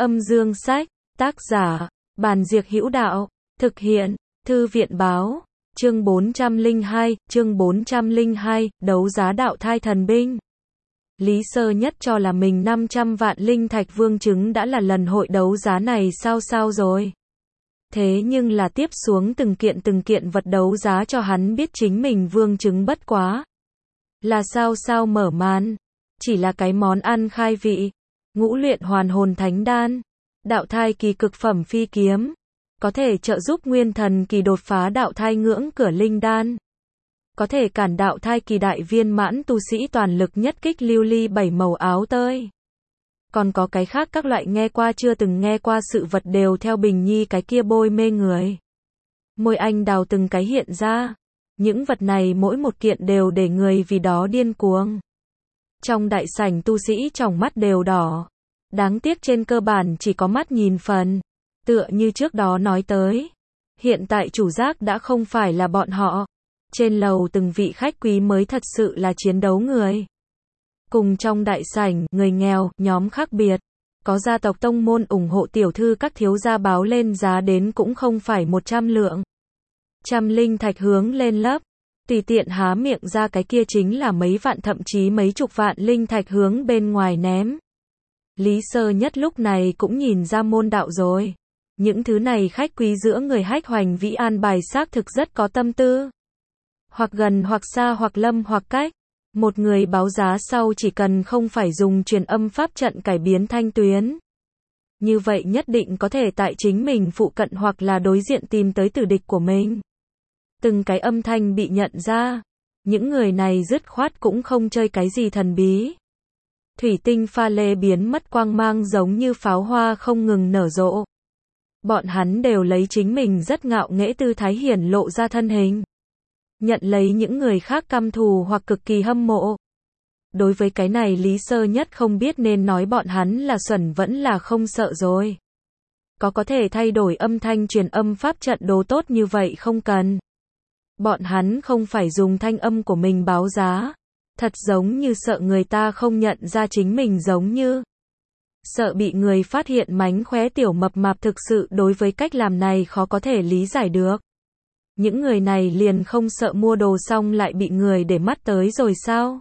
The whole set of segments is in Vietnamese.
Âm dương sách, tác giả, Bàn Diệc Hữu Đạo, thực hiện, Thư viện Báo, chương 402, đấu giá đạo thai thần binh. Lý Sơ Nhất cho là mình 500 vạn linh thạch vương trứng đã là lần hội đấu giá này sao rồi. Thế nhưng là tiếp xuống từng kiện vật đấu giá cho hắn biết chính mình vương trứng bất quá. Là sao mở màn. Chỉ là cái món ăn khai vị. Ngũ luyện hoàn hồn thánh đan. Đạo thai kỳ cực phẩm phi kiếm. Có thể trợ giúp nguyên thần kỳ đột phá đạo thai ngưỡng cửa linh đan. Có thể cản đạo thai kỳ đại viên mãn tu sĩ toàn lực nhất kích lưu ly 7 màu áo tơi. Còn có cái khác các loại nghe qua chưa từng nghe qua sự vật đều theo Bình Nhi cái kia bôi mê người. Môi anh đào từng cái hiện ra. Những vật này mỗi một kiện đều để người vì đó điên cuồng. Trong đại sảnh tu sĩ trong mắt đều đỏ. Đáng tiếc trên cơ bản chỉ có mắt nhìn phần. Tựa như trước đó nói tới. Hiện tại chủ giác đã không phải là bọn họ. Trên lầu từng vị khách quý mới thật sự là chiến đấu người. Cùng trong đại sảnh, người nghèo, nhóm khác biệt. Có gia tộc tông môn ủng hộ tiểu thư các thiếu gia báo lên giá đến cũng không phải 100 lượng. Trăm linh thạch hướng lên lấp. Tùy tiện há miệng ra cái kia chính là mấy vạn thậm chí mấy chục vạn linh thạch hướng bên ngoài ném. Lý Sơ Nhất lúc này cũng nhìn ra môn đạo rồi. Những thứ này khách quý giữa người hách hoành vĩ an bài xác thực rất có tâm tư. Hoặc gần hoặc xa hoặc lâm hoặc cách. Một người báo giá sau chỉ cần không phải dùng truyền âm pháp trận cải biến thanh tuyến. Như vậy nhất định có thể tại chính mình phụ cận hoặc là đối diện tìm tới tử địch của mình. Từng cái âm thanh bị nhận ra. Những người này dứt khoát cũng không chơi cái gì thần bí. Thủy tinh pha lê biến mất quang mang giống như pháo hoa không ngừng nở rộ. Bọn hắn đều lấy chính mình rất ngạo nghễ tư thái hiển lộ ra thân hình. Nhận lấy những người khác căm thù hoặc cực kỳ hâm mộ. Đối với cái này Lý Sơ Nhất không biết nên nói bọn hắn là xuẩn vẫn là không sợ rồi. Có thể thay đổi âm thanh truyền âm pháp trận đồ tốt như vậy không cần. Bọn hắn không phải dùng thanh âm của mình báo giá. Thật giống như sợ người ta không nhận ra chính mình giống như. Sợ bị người phát hiện mánh khóe tiểu mập mạp thực sự đối với cách làm này khó có thể lý giải được. Những người này liền không sợ mua đồ xong lại bị người để mắt tới rồi sao?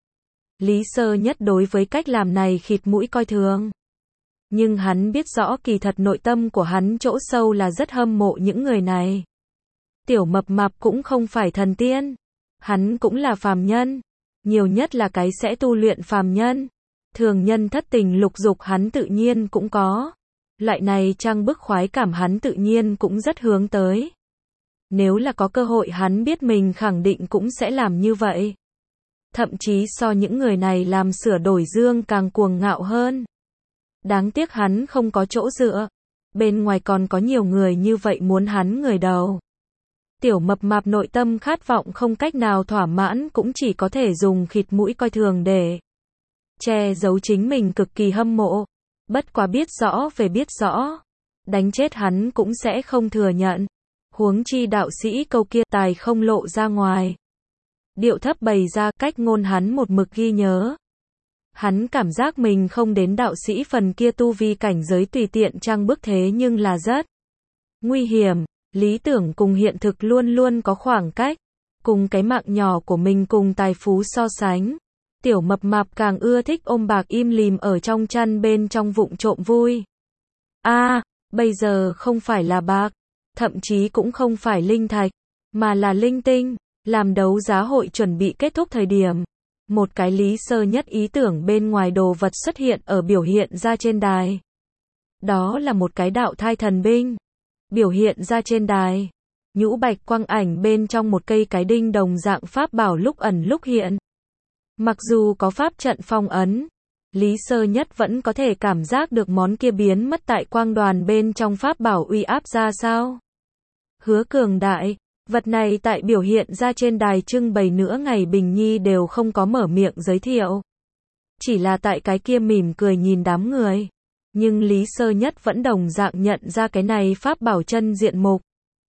Lý Sơ Nhất đối với cách làm này khịt mũi coi thường. Nhưng hắn biết rõ kỳ thật nội tâm của hắn chỗ sâu là rất hâm mộ những người này. Tiểu mập mạp cũng không phải thần tiên. Hắn cũng là phàm nhân. Nhiều nhất là cái sẽ tu luyện phàm nhân. Thường nhân thất tình lục dục hắn tự nhiên cũng có. Loại này trang bức khoái cảm hắn tự nhiên cũng rất hướng tới. Nếu là có cơ hội hắn biết mình khẳng định cũng sẽ làm như vậy. Thậm chí so những người này làm sửa đổi dương càng cuồng ngạo hơn. Đáng tiếc hắn không có chỗ dựa. Bên ngoài còn có nhiều người như vậy muốn hắn người đầu. Tiểu mập mạp nội tâm khát vọng không cách nào thỏa mãn cũng chỉ có thể dùng khịt mũi coi thường để che giấu chính mình cực kỳ hâm mộ. Bất quá biết rõ về biết rõ. Đánh chết hắn cũng sẽ không thừa nhận. Huống chi đạo sĩ câu kia tài không lộ ra ngoài. Điệu thấp bày ra cách ngôn hắn một mực ghi nhớ. Hắn cảm giác mình không đến đạo sĩ phần kia tu vi cảnh giới tùy tiện trang bức thế nhưng là rất nguy hiểm. Lý tưởng cùng hiện thực luôn luôn có khoảng cách. Cùng cái mạng nhỏ của mình cùng tài phú so sánh. Tiểu mập mạp càng ưa thích ôm bạc im lìm ở trong chăn bên trong vụng trộm vui. Bây giờ không phải là bạc. Thậm chí cũng không phải linh thạch. Mà là linh tinh. Làm đấu giá hội chuẩn bị kết thúc thời điểm. Một cái Lý Sơ Nhất ý tưởng bên ngoài đồ vật xuất hiện ở biểu hiện ra trên đài. Đó là một cái đạo thai thần binh. Biểu hiện ra trên đài. Nhũ bạch quang ảnh bên trong một cây cái đinh đồng dạng pháp bảo lúc ẩn lúc hiện. Mặc dù có pháp trận phong ấn. Lý Sơ Nhất vẫn có thể cảm giác được món kia biến mất tại quang đoàn bên trong pháp bảo uy áp ra sao. Hứa cường đại. Vật này tại biểu hiện ra trên đài trưng bày nửa ngày Bình Nhi đều không có mở miệng giới thiệu. Chỉ là tại cái kia mỉm cười nhìn đám người. Nhưng Lý Sơ Nhất vẫn đồng dạng nhận ra cái này pháp bảo chân diện mục.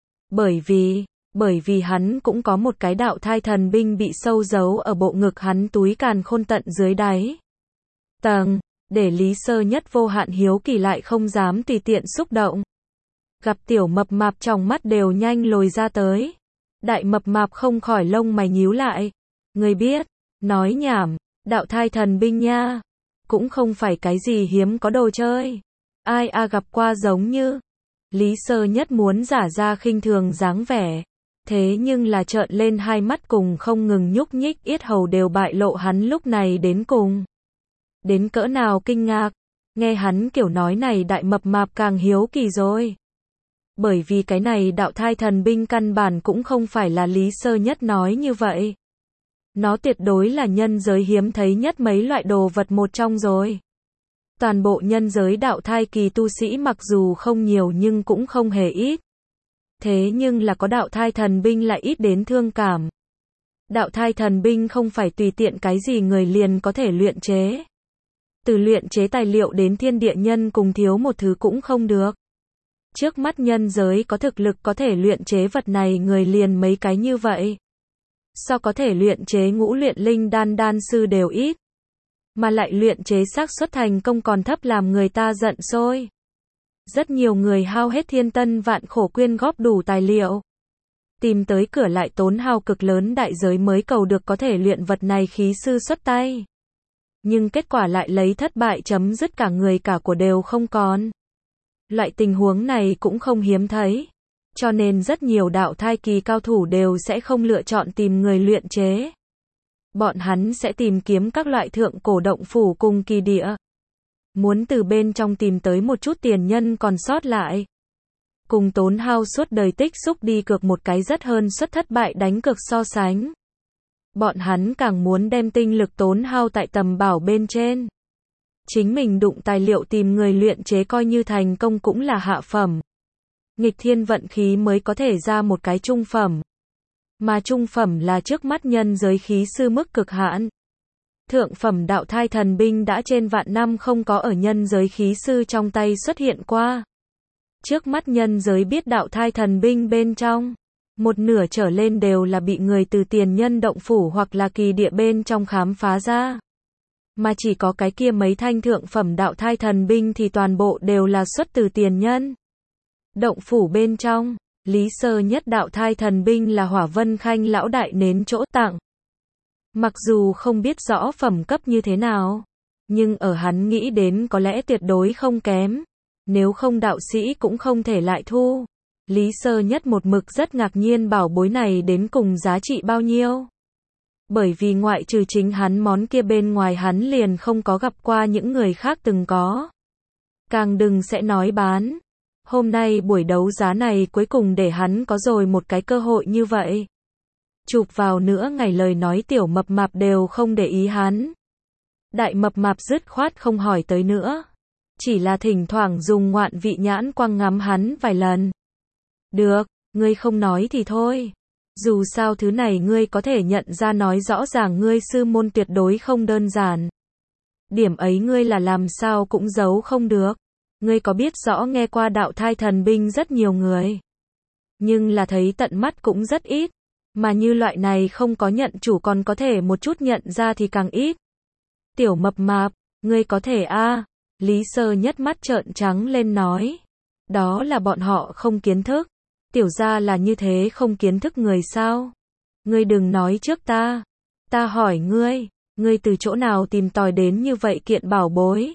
Bởi vì hắn cũng có một cái đạo thai thần binh bị sâu giấu ở bộ ngực hắn túi càn khôn tận dưới đáy. Tầng. để Lý Sơ Nhất vô hạn hiếu kỳ lại không dám tùy tiện xúc động. Gặp tiểu mập mạp trong mắt đều nhanh lồi ra tới. Đại mập mạp không khỏi lông mày nhíu lại. Người biết, nói nhảm, đạo thai thần binh nha. Cũng không phải cái gì hiếm có đồ chơi. Ai gặp qua giống như. Lý Sơ Nhất muốn giả ra khinh thường dáng vẻ. Thế nhưng là trợn lên hai mắt cùng không ngừng nhúc nhích yết hầu đều bại lộ hắn lúc này đến cùng. Đến cỡ nào kinh ngạc. Nghe hắn kiểu nói này đại mập mạp càng hiếu kỳ rồi. Bởi vì cái này đạo thai thần binh căn bản cũng không phải là Lý Sơ Nhất nói như vậy. Nó tuyệt đối là nhân giới hiếm thấy nhất mấy loại đồ vật một trong rồi. Toàn bộ nhân giới đạo thai kỳ tu sĩ mặc dù không nhiều nhưng cũng không hề ít. Thế nhưng là có đạo thai thần binh lại ít đến thương cảm. Đạo thai thần binh không phải tùy tiện cái gì người liền có thể luyện chế. Từ luyện chế tài liệu đến thiên địa nhân cùng thiếu một thứ cũng không được. Trước mắt nhân giới có thực lực có thể luyện chế vật này người liền mấy cái như vậy. Sao có thể luyện chế ngũ luyện linh đan sư đều ít. Mà lại luyện chế xác suất thành công còn thấp làm người ta giận sôi. Rất nhiều người hao hết thiên tân vạn khổ quyên góp đủ tài liệu. Tìm tới cửa lại tốn hao cực lớn đại giới mới cầu được có thể luyện vật này khí sư xuất tay. Nhưng kết quả lại lấy thất bại chấm dứt cả người cả của đều không còn. Loại tình huống này cũng không hiếm thấy. Cho nên rất nhiều đạo thai kỳ cao thủ đều sẽ không lựa chọn tìm người luyện chế. Bọn hắn sẽ tìm kiếm các loại thượng cổ động phủ cùng kỳ địa. Muốn từ bên trong tìm tới một chút tiền nhân còn sót lại. Cùng tốn hao suốt đời tích xúc đi cược một cái rất hơn suất thất bại đánh cược so sánh. Bọn hắn càng muốn đem tinh lực tốn hao tại tầm bảo bên trên. Chính mình đụng tài liệu tìm người luyện chế coi như thành công cũng là hạ phẩm. Nghịch thiên vận khí mới có thể ra một cái trung phẩm. Mà trung phẩm là trước mắt nhân giới khí sư mức cực hạn. Thượng phẩm đạo thai thần binh đã trên vạn năm không có ở nhân giới khí sư trong tay xuất hiện qua. Trước mắt nhân giới biết đạo thai thần binh bên trong. Một nửa trở lên đều là bị người từ tiền nhân động phủ hoặc là kỳ địa bên trong khám phá ra. Mà chỉ có cái kia mấy thanh thượng phẩm đạo thai thần binh thì toàn bộ đều là xuất từ tiền nhân. Động phủ bên trong, Lý Sơ Nhất đạo thai thần binh là Hỏa Vân Khanh lão đại nến chỗ tặng. Mặc dù không biết rõ phẩm cấp như thế nào, nhưng ở hắn nghĩ đến có lẽ tuyệt đối không kém. Nếu không đạo sĩ cũng không thể lại thu. Lý Sơ Nhất một mực rất ngạc nhiên bảo bối này đến cùng giá trị bao nhiêu. Bởi vì ngoại trừ chính hắn món kia bên ngoài hắn liền không có gặp qua những người khác từng có. Càng đừng sẽ nói bán. Hôm nay buổi đấu giá này cuối cùng để hắn có rồi một cái cơ hội như vậy. Chụp vào nữa ngày lời nói tiểu mập mạp đều không để ý hắn. Đại mập mạp dứt khoát không hỏi tới nữa. Chỉ là thỉnh thoảng dùng ngoạn vị nhãn quang ngắm hắn vài lần. Được, ngươi không nói thì thôi. Dù sao thứ này ngươi có thể nhận ra nói rõ ràng ngươi sư môn tuyệt đối không đơn giản. Điểm ấy ngươi là làm sao cũng giấu không được. Ngươi có biết rõ nghe qua đạo thai thần binh rất nhiều người. Nhưng là thấy tận mắt cũng rất ít. Mà như loại này không có nhận chủ còn có thể một chút nhận ra thì càng ít. Tiểu mập mạp, ngươi có thể Lý Sơ Nhất mắt trợn trắng lên nói. Đó là bọn họ không kiến thức. Tiểu gia là như thế không kiến thức người sao? Ngươi đừng nói trước ta. Ta hỏi ngươi từ chỗ nào tìm tòi đến như vậy kiện bảo bối?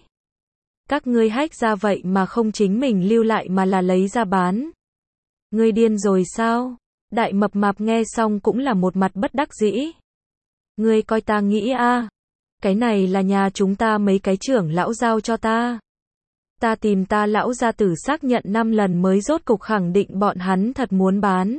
Các ngươi hách ra vậy mà không chính mình lưu lại mà là lấy ra bán. Ngươi điên rồi sao? Đại mập mạp nghe xong cũng là một mặt bất đắc dĩ. Ngươi coi ta nghĩ cái này là nhà chúng ta mấy cái trưởng lão giao cho ta. Ta tìm ta lão gia tử xác nhận 5 lần mới rốt cục khẳng định bọn hắn thật muốn bán.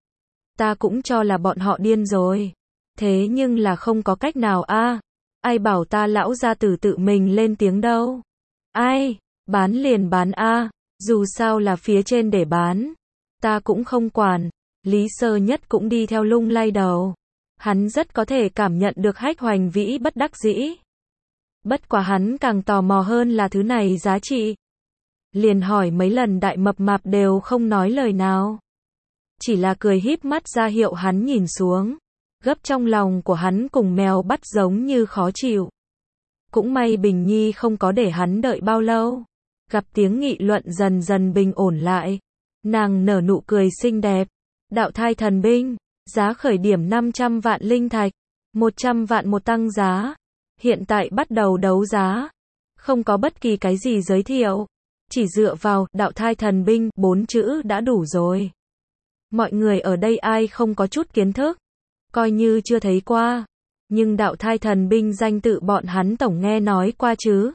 Ta cũng cho là bọn họ điên rồi. Thế nhưng là không có cách nào ai bảo ta lão gia tử tự mình lên tiếng đâu. Ai, bán liền bán dù sao là phía trên để bán. Ta cũng không quản. Lý Sơ Nhất cũng đi theo lung lay đầu. Hắn rất có thể cảm nhận được Hách Hoành Vĩ bất đắc dĩ. Bất quá hắn càng tò mò hơn là thứ này giá trị. Liền hỏi mấy lần đại mập mạp đều không nói lời nào. Chỉ là cười híp mắt ra hiệu hắn nhìn xuống. Gấp trong lòng của hắn cùng mèo bắt giống như khó chịu. Cũng may Bình Nhi không có để hắn đợi bao lâu. Gặp tiếng nghị luận dần dần bình ổn lại. Nàng nở nụ cười xinh đẹp. Đạo thai thần binh, giá khởi điểm 500 vạn linh thạch, 100 vạn một tăng giá. Hiện tại bắt đầu đấu giá. Không có bất kỳ cái gì giới thiệu. Chỉ dựa vào đạo thai thần binh 4 chữ đã đủ rồi. Mọi người ở đây ai không có chút kiến thức, coi như chưa thấy qua. Nhưng đạo thai thần binh danh tự bọn hắn tổng nghe nói qua chứ.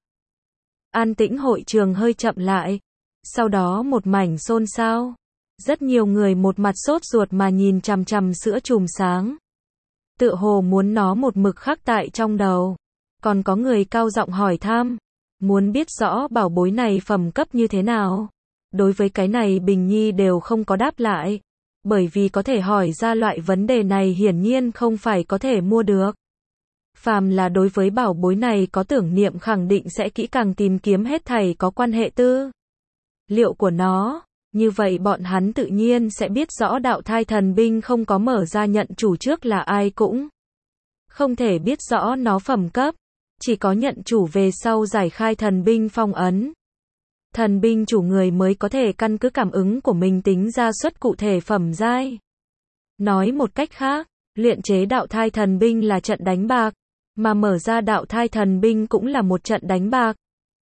An tĩnh hội trường hơi chậm lại. Sau đó một mảnh xôn xao. Rất nhiều người một mặt sốt ruột mà nhìn chằm chằm sữa chùm sáng. Tựa hồ muốn nó một mực khắc tại trong đầu. Còn có người cao giọng hỏi thăm. Muốn biết rõ bảo bối này phẩm cấp như thế nào. Đối với cái này Bình Nhi đều không có đáp lại. Bởi vì có thể hỏi ra loại vấn đề này hiển nhiên không phải có thể mua được. Phàm là đối với bảo bối này có tưởng niệm khẳng định sẽ kỹ càng tìm kiếm hết thảy có quan hệ tư liệu của nó. Như vậy bọn hắn tự nhiên sẽ biết rõ đạo thai thần binh không có mở ra nhận chủ trước là ai cũng không thể biết rõ nó phẩm cấp. Chỉ có nhận chủ về sau giải khai thần binh phong ấn. Thần binh chủ người mới có thể căn cứ cảm ứng của mình tính ra suất cụ thể phẩm giai. Nói một cách khác, luyện chế đạo thai thần binh là trận đánh bạc, mà mở ra đạo thai thần binh cũng là một trận đánh bạc.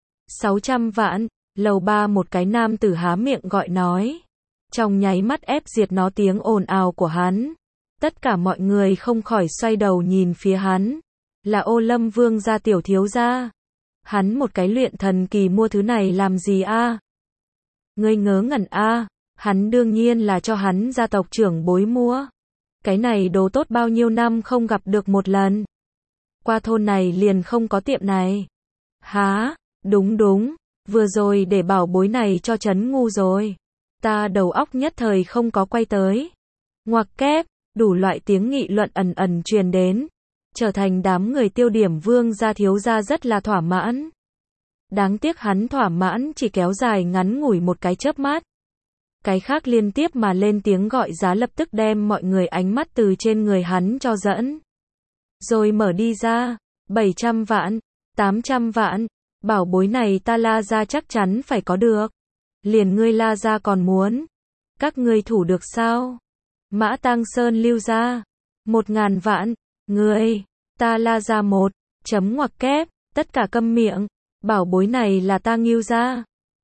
600 vạn, lầu 3 một cái nam tử há miệng gọi nói. Trong nháy mắt ép diệt nó tiếng ồn ào của hắn. Tất cả mọi người không khỏi xoay đầu nhìn phía hắn. Là Ô Lâm Vương gia tiểu thiếu gia. Hắn một cái luyện thần kỳ mua thứ này làm gì a? Ngươi ngớ ngẩn a? Hắn đương nhiên là cho hắn gia tộc trưởng bối mua. Cái này đồ tốt bao nhiêu năm không gặp được một lần. Qua thôn này liền không có tiệm này. Hả? Đúng đúng, vừa rồi để bảo bối này cho trấn ngu rồi. Ta đầu óc nhất thời không có quay tới. Ngoặc kép, đủ loại tiếng nghị luận ẩn ẩn truyền đến. Trở thành đám người tiêu điểm Vương gia thiếu gia rất là thỏa mãn. Đáng tiếc hắn thỏa mãn chỉ kéo dài ngắn ngủi một cái chớp mắt. Cái khác liên tiếp mà lên tiếng gọi giá lập tức đem mọi người ánh mắt từ trên người hắn cho dẫn. Rồi mở đi ra, 700 vạn, 800 vạn, bảo bối này ta La gia chắc chắn phải có được. Liền ngươi La gia còn muốn. Các ngươi thủ được sao? Mã Tang Sơn lưu gia, 1000 vạn, ngươi, ta La gia một, chấm ngoặc kép, tất cả câm miệng, bảo bối này là ta Ngưu gia,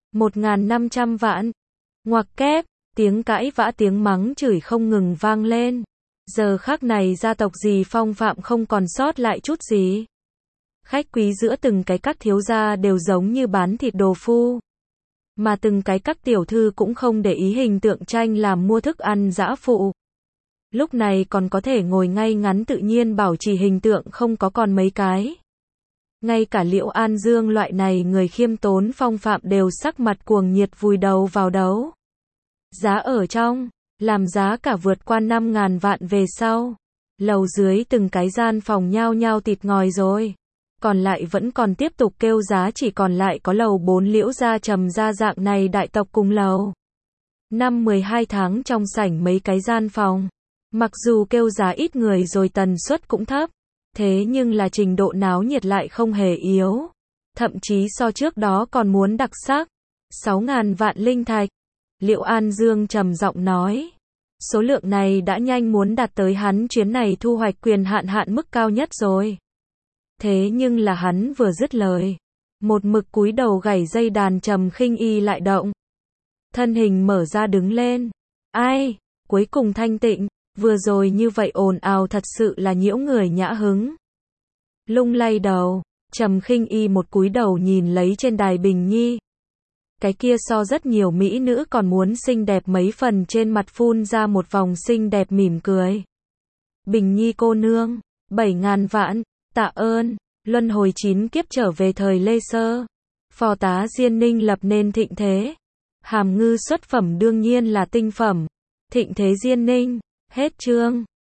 1500 vạn, ngoặc kép, tiếng cãi vã tiếng mắng chửi không ngừng vang lên. Giờ khắc này gia tộc gì phong phạm không còn sót lại chút gì. Khách quý giữa từng cái các thiếu gia đều giống như bán thịt đồ phu. Mà từng cái các tiểu thư cũng không để ý hình tượng tranh làm mua thức ăn dã phụ. Lúc này còn có thể ngồi ngay ngắn tự nhiên bảo trì hình tượng không có còn mấy cái. Ngay cả Liễu An Dương loại này người khiêm tốn phong phạm đều sắc mặt cuồng nhiệt vùi đầu vào đấu. Giá ở trong, làm giá cả vượt qua 5.000 vạn về sau. Lầu dưới từng cái gian phòng nhao nhao tịt ngòi rồi. Còn lại vẫn còn tiếp tục kêu giá chỉ còn lại có lầu 4 Liễu gia Trầm gia dạng này đại tộc cùng lầu. Năm 12 tháng trong sảnh mấy cái gian phòng. Mặc dù kêu giá ít người rồi tần suất cũng thấp. Thế nhưng là trình độ náo nhiệt lại không hề yếu. Thậm chí so trước đó còn muốn đặc sắc. 6.000 vạn linh thạch. Liễu An Dương trầm giọng nói. Số lượng này đã nhanh muốn đạt tới hắn chuyến này thu hoạch quyền hạn mức cao nhất rồi. Thế nhưng là hắn vừa dứt lời. Một mực cúi đầu gảy dây đàn Trầm Khinh Y lại động. Thân hình mở ra đứng lên. Ai? Cuối cùng thanh tịnh. Vừa rồi như vậy ồn ào thật sự là nhiễu người nhã hứng. Lung lay đầu. Trầm Khinh Y một cúi đầu nhìn lấy trên đài Bình Nhi. Cái kia so rất nhiều mỹ nữ còn muốn xinh đẹp mấy phần trên mặt phun ra một vòng xinh đẹp mỉm cười. Bình Nhi cô nương, 7.000 vạn, tạ ơn, luân hồi 9 kiếp trở về thời Lê Sơ. Phò tá Diên Ninh lập nên thịnh thế. Hàm ngư xuất phẩm đương nhiên là tinh phẩm. Thịnh thế Diên Ninh, hết chương.